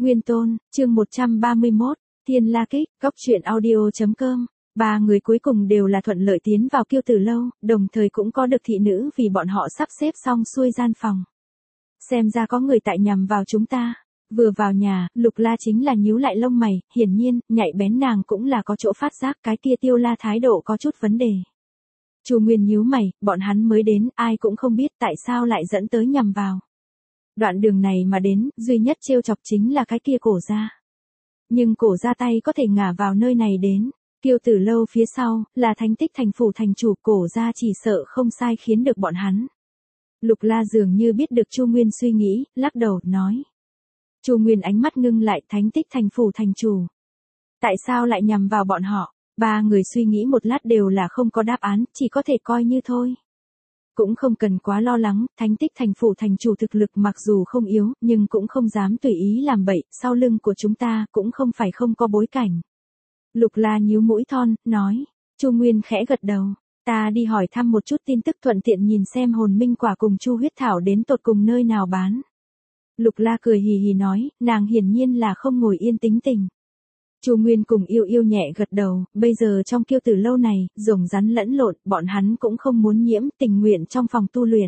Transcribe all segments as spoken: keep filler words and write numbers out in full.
Nguyên Tôn, chương một trăm ba mươi mốt, Thiên La Kích, góc truyện audio.com. Ba người cuối cùng đều là thuận lợi tiến vào Kiêu Tử lâu, đồng thời cũng có được thị nữ vì bọn họ sắp xếp xong xuôi gian phòng. Xem ra có người tại nhằm vào chúng ta. Vừa vào nhà, Lục La chính là nhíu lại lông mày, hiển nhiên, nhạy bén nàng cũng là có chỗ phát giác cái kia Tiêu La thái độ có chút vấn đề. Chu Nguyên nhíu mày, bọn hắn mới đến, ai cũng không biết tại sao lại dẫn tới nhằm vào. Đoạn đường này mà đến, duy nhất trêu chọc chính là cái kia Cổ gia. Nhưng Cổ gia tay có thể ngả vào nơi này đến. Kiêu Tử lâu phía sau, là Thánh Tích thành phủ thành chủ, Cổ gia chỉ sợ không sai khiến được bọn hắn. Lục La dường như biết được Chu Nguyên suy nghĩ, lắc đầu, nói. Chu Nguyên ánh mắt ngưng lại, Thánh Tích thành phủ thành chủ. Tại sao lại nhằm vào bọn họ? Ba người suy nghĩ một lát đều là không có đáp án, chỉ có thể coi như thôi. Cũng không cần quá lo lắng, Thánh Tích thành phủ thành chủ thực lực mặc dù không yếu, nhưng cũng không dám tùy ý làm bậy, sau lưng của chúng ta cũng không phải không có bối cảnh. Lục La nhíu mũi thon, nói. Chu Nguyên khẽ gật đầu. Ta đi hỏi thăm một chút tin tức, thuận tiện nhìn xem hồn minh quả cùng Chu huyết thảo đến tột cùng nơi nào bán. Lục La cười hì hì nói, nàng hiển nhiên là không ngồi yên tính tình. Chu Nguyên cùng yêu yêu nhẹ gật đầu, bây giờ trong Kiêu Tử lâu này, rồng rắn lẫn lộn, bọn hắn cũng không muốn nhiễm, tình nguyện trong phòng tu luyện.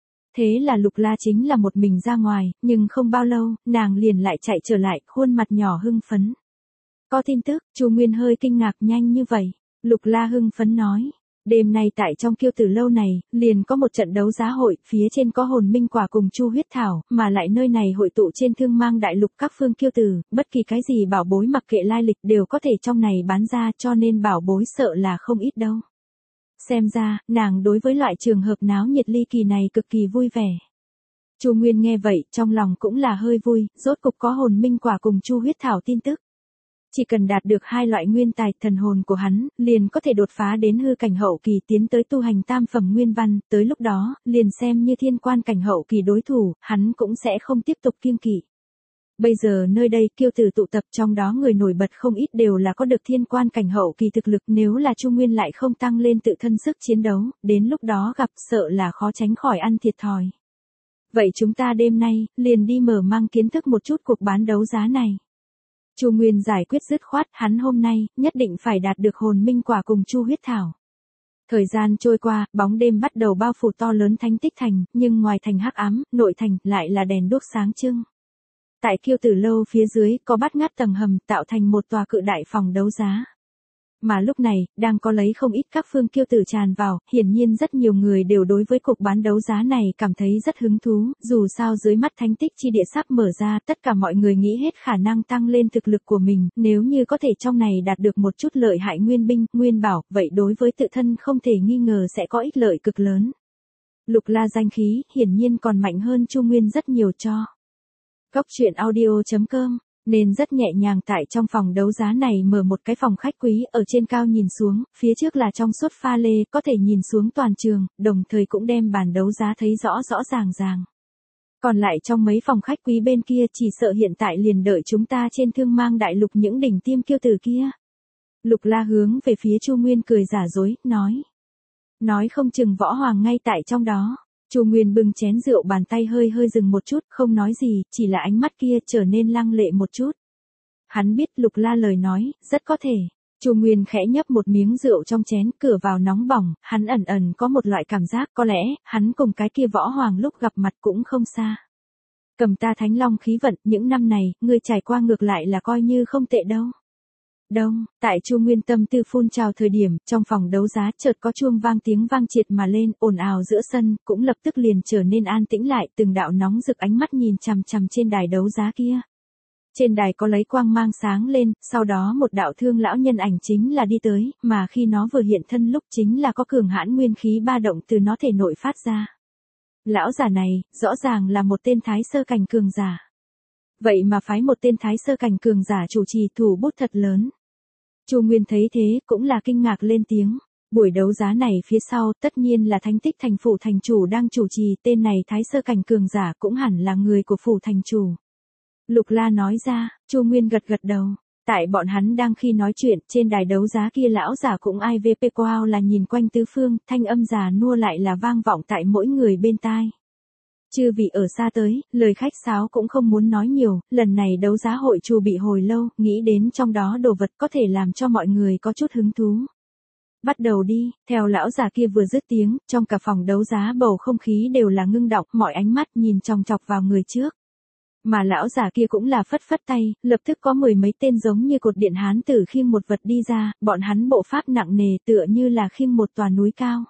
Thế là Lục La chính là một mình ra ngoài, nhưng không bao lâu, nàng liền lại chạy trở lại, khuôn mặt nhỏ hưng phấn. Có tin tức, Chu Nguyên hơi kinh ngạc, nhanh như vậy. Lục La hưng phấn nói. Đêm nay tại trong Kiêu Tử lâu này, liền có một trận đấu giá hội, phía trên có hồn minh quả cùng Chu huyết thảo, mà lại nơi này hội tụ trên thương mang đại lục các phương Kiêu Tử, bất kỳ cái gì bảo bối mặc kệ lai lịch đều có thể trong này bán ra, cho nên bảo bối sợ là không ít đâu. Xem ra, nàng đối với loại trường hợp náo nhiệt ly kỳ này cực kỳ vui vẻ. Chu Nguyên nghe vậy, trong lòng cũng là hơi vui, rốt cục có hồn minh quả cùng Chu huyết thảo tin tức. Chỉ cần đạt được hai loại nguyên tài thần hồn của hắn, liền có thể đột phá đến hư cảnh hậu kỳ tiến tới tu hành tam phẩm nguyên văn, tới lúc đó, liền xem như thiên quan cảnh hậu kỳ đối thủ, hắn cũng sẽ không tiếp tục kiêng kỵ. Bây giờ nơi đây Kiêu Tử tụ tập, trong đó người nổi bật không ít đều là có được thiên quan cảnh hậu kỳ thực lực, nếu là Chu Nguyên lại không tăng lên tự thân sức chiến đấu, đến lúc đó gặp sợ là khó tránh khỏi ăn thiệt thòi. Vậy chúng ta đêm nay, liền đi mở mang kiến thức một chút cuộc bán đấu giá này. Chu Nguyên giải quyết dứt khoát, hắn hôm nay, nhất định phải đạt được hồn minh quả cùng Chu huyết thảo. Thời gian trôi qua, bóng đêm bắt đầu bao phủ to lớn Thánh Tích thành, nhưng ngoài thành hắc ám, nội thành, lại là đèn đuốc sáng trưng. Tại Kiêu Tử lâu phía dưới, có bát ngát tầng hầm, tạo thành một tòa cự đại phòng đấu giá. Mà lúc này, đang có lấy không ít các phương Kiêu Tử tràn vào, hiển nhiên rất nhiều người đều đối với cuộc bán đấu giá này cảm thấy rất hứng thú, dù sao dưới mắt Thánh Tích chi địa sắp mở ra, tất cả mọi người nghĩ hết khả năng tăng lên thực lực của mình, nếu như có thể trong này đạt được một chút lợi hại nguyên binh, nguyên bảo, vậy đối với tự thân không thể nghi ngờ sẽ có ích lợi cực lớn. Lục La danh khí, hiển nhiên còn mạnh hơn Chu Nguyên rất nhiều cho. Góc truyện audio.com Nên rất nhẹ nhàng tại trong phòng đấu giá này mở một cái phòng khách quý, ở trên cao nhìn xuống, phía trước là trong suốt pha lê, có thể nhìn xuống toàn trường, đồng thời cũng đem bàn đấu giá thấy rõ rõ ràng ràng. Còn lại trong mấy phòng khách quý bên kia chỉ sợ hiện tại liền đợi chúng ta trên thương mang đại lục những đỉnh tiêm Kiêu Tử kia. Lục La hướng về phía Chu Nguyên cười giả dối, nói. Nói không chừng võ hoàng ngay tại trong đó. Chu Nguyên bưng chén rượu, bàn tay hơi hơi dừng một chút, không nói gì, chỉ là ánh mắt kia trở nên lăng lệ một chút. Hắn biết Lục La lời nói, rất có thể. Chu Nguyên khẽ nhấp một miếng rượu trong chén, cửa vào nóng bỏng, hắn ẩn ẩn có một loại cảm giác, có lẽ, hắn cùng cái kia võ hoàng lúc gặp mặt cũng không xa. Cầm ta Thánh Long khí vận, những năm này, ngươi trải qua ngược lại là coi như không tệ đâu. Đông, tại Chu Nguyên tâm tư phun trào thời điểm, trong phòng đấu giá chợt có chuông vang, tiếng vang triệt mà lên, ồn ào giữa sân, cũng lập tức liền trở nên an tĩnh lại, từng đạo nóng rực ánh mắt nhìn chằm chằm trên đài đấu giá kia. Trên đài có lấy quang mang sáng lên, sau đó một đạo thương lão nhân ảnh chính là đi tới, mà khi nó vừa hiện thân lúc chính là có cường hãn nguyên khí ba động từ nó thể nội phát ra. Lão giả này, rõ ràng là một tên thái sơ cảnh cường giả. Vậy mà phái một tên thái sơ cảnh cường giả chủ trì, thủ bút thật lớn. Chu Nguyên thấy thế, cũng là kinh ngạc lên tiếng. Buổi đấu giá này phía sau, tất nhiên là Thánh Tích thành phủ thành chủ đang chủ trì, tên này thái sơ cảnh cường giả cũng hẳn là người của phủ thành chủ. Lục La nói ra, Chu Nguyên gật gật đầu. Tại bọn hắn đang khi nói chuyện, trên đài đấu giá kia lão giả cũng ai vê pê quao là nhìn quanh tứ phương, thanh âm già nua lại là vang vọng tại mỗi người bên tai. Chư vị ở xa tới, lời khách sáo cũng không muốn nói nhiều, lần này đấu giá hội chu bị hồi lâu, nghĩ đến trong đó đồ vật có thể làm cho mọi người có chút hứng thú. Bắt đầu đi, theo lão già kia vừa dứt tiếng, trong cả phòng đấu giá bầu không khí đều là ngưng đọng, mọi ánh mắt nhìn chòng chọc vào người trước. Mà lão già kia cũng là phất phất tay, lập tức có mười mấy tên giống như cột điện hán tử khiêng một vật đi ra, bọn hắn bộ pháp nặng nề tựa như là khiêng một tòa núi cao.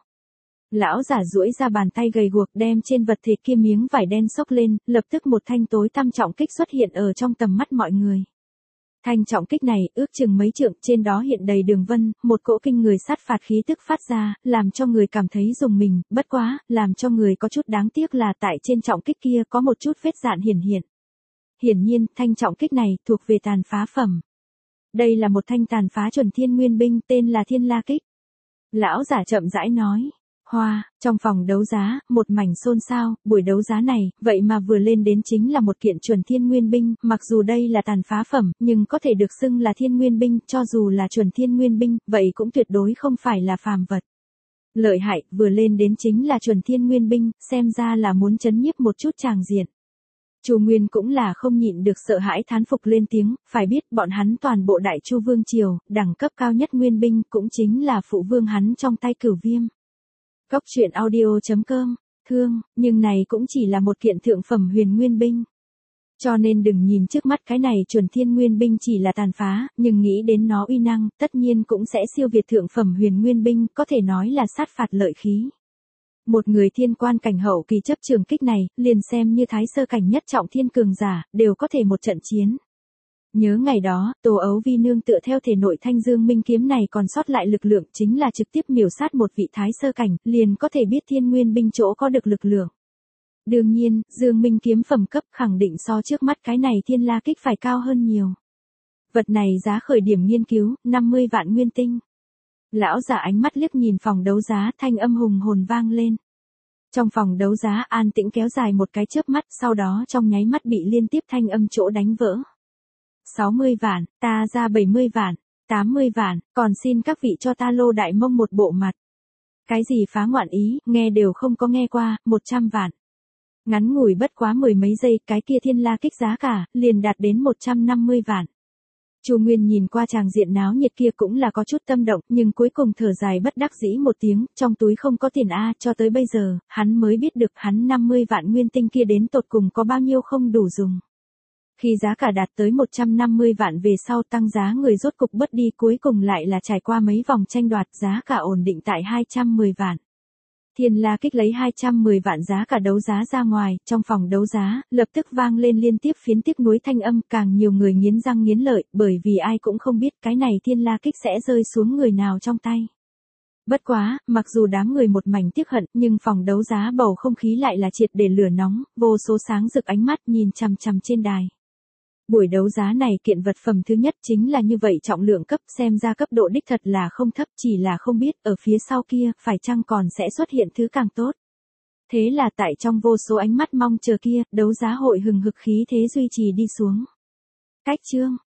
Lão giả duỗi ra bàn tay gầy guộc đem trên vật thể kia miếng vải đen xốc lên, lập tức một thanh tối tăm trọng kích xuất hiện ở trong tầm mắt mọi người. Thanh trọng kích này ước chừng mấy trượng, trên đó hiện đầy đường vân, một cỗ kinh người sát phạt khí tức phát ra, làm cho người cảm thấy rùng mình, bất quá, làm cho người có chút đáng tiếc là tại trên trọng kích kia có một chút vết dạn hiển hiện. Hiển nhiên, thanh trọng kích này thuộc về tàn phá phẩm. Đây là một thanh tàn phá chuẩn thiên nguyên binh tên là Thiên La Kích. Lão giả chậm rãi nói. Hoa, trong phòng đấu giá, một mảnh xôn xao, buổi đấu giá này, vậy mà vừa lên đến chính là một kiện chuẩn thiên nguyên binh, mặc dù đây là tàn phá phẩm, nhưng có thể được xưng là thiên nguyên binh, cho dù là chuẩn thiên nguyên binh, vậy cũng tuyệt đối không phải là phàm vật. Lợi hại, vừa lên đến chính là chuẩn thiên nguyên binh, xem ra là muốn chấn nhiếp một chút tràng diện. Chu Nguyên cũng là không nhịn được sợ hãi thán phục lên tiếng, phải biết bọn hắn toàn bộ đại Chu vương triều, đẳng cấp cao nhất nguyên binh cũng chính là phụ vương hắn trong tay Cửu Viêm. Cốc truyện audio chấm com, thương, nhưng này cũng chỉ là một kiện thượng phẩm huyền nguyên binh. Cho nên đừng nhìn trước mắt cái này chuẩn thiên nguyên binh chỉ là tàn phá, nhưng nghĩ đến nó uy năng, tất nhiên cũng sẽ siêu việt thượng phẩm huyền nguyên binh, có thể nói là sát phạt lợi khí. Một người thiên quan cảnh hậu kỳ chấp trường kích này, liền xem như thái sơ cảnh nhất trọng thiên cường giả, đều có thể một trận chiến. Nhớ ngày đó, Tô Ấu Vi nương tựa theo thể nội thanh dương minh kiếm này còn sót lại lực lượng chính là trực tiếp miểu sát một vị thái sơ cảnh, liền có thể biết thiên nguyên binh chỗ có được lực lượng. Đương nhiên, dương minh kiếm phẩm cấp khẳng định so trước mắt cái này Thiên La Kích phải cao hơn nhiều. Vật này giá khởi điểm nghiên cứu, năm mươi vạn nguyên tinh. Lão giả ánh mắt liếc nhìn phòng đấu giá, thanh âm hùng hồn vang lên. Trong phòng đấu giá an tĩnh kéo dài một cái chớp mắt, sau đó trong nháy mắt bị liên tiếp thanh âm chỗ đánh vỡ. sáu mươi vạn, ta ra bảy mươi vạn, tám mươi vạn, còn xin các vị cho ta lô đại mông một bộ mặt. Cái gì phá ngoạn ý, nghe đều không có nghe qua, một trăm vạn. Ngắn ngủi bất quá mười mấy giây, cái kia Thiên La Kích giá cả, liền đạt đến một trăm năm mươi vạn. Chu Nguyên nhìn qua tràng diện náo nhiệt kia cũng là có chút tâm động, nhưng cuối cùng thở dài bất đắc dĩ một tiếng, trong túi không có tiền a, cho tới bây giờ, hắn mới biết được hắn năm mươi vạn nguyên tinh kia đến tột cùng có bao nhiêu không đủ dùng. Khi giá cả đạt tới một trăm năm mươi vạn về sau tăng giá người rốt cục bớt đi, cuối cùng lại là trải qua mấy vòng tranh đoạt, giá cả ổn định tại hai trăm mười vạn. Thiên La Kích lấy hai trăm mười vạn giá cả đấu giá ra ngoài, trong phòng đấu giá, lập tức vang lên liên tiếp phiến tiếc nuối thanh âm, càng nhiều người nghiến răng nghiến lợi, bởi vì ai cũng không biết cái này Thiên La Kích sẽ rơi xuống người nào trong tay. Bất quá, mặc dù đám người một mảnh tiếc hận, nhưng phòng đấu giá bầu không khí lại là triệt để lửa nóng, vô số sáng rực ánh mắt nhìn chằm chằm trên đài. Buổi đấu giá này kiện vật phẩm thứ nhất chính là như vậy trọng lượng cấp, xem ra cấp độ đích thật là không thấp, chỉ là không biết ở phía sau kia phải chăng còn sẽ xuất hiện thứ càng tốt. Thế là tại trong vô số ánh mắt mong chờ kia, đấu giá hội hừng hực khí thế duy trì đi xuống. Cách chương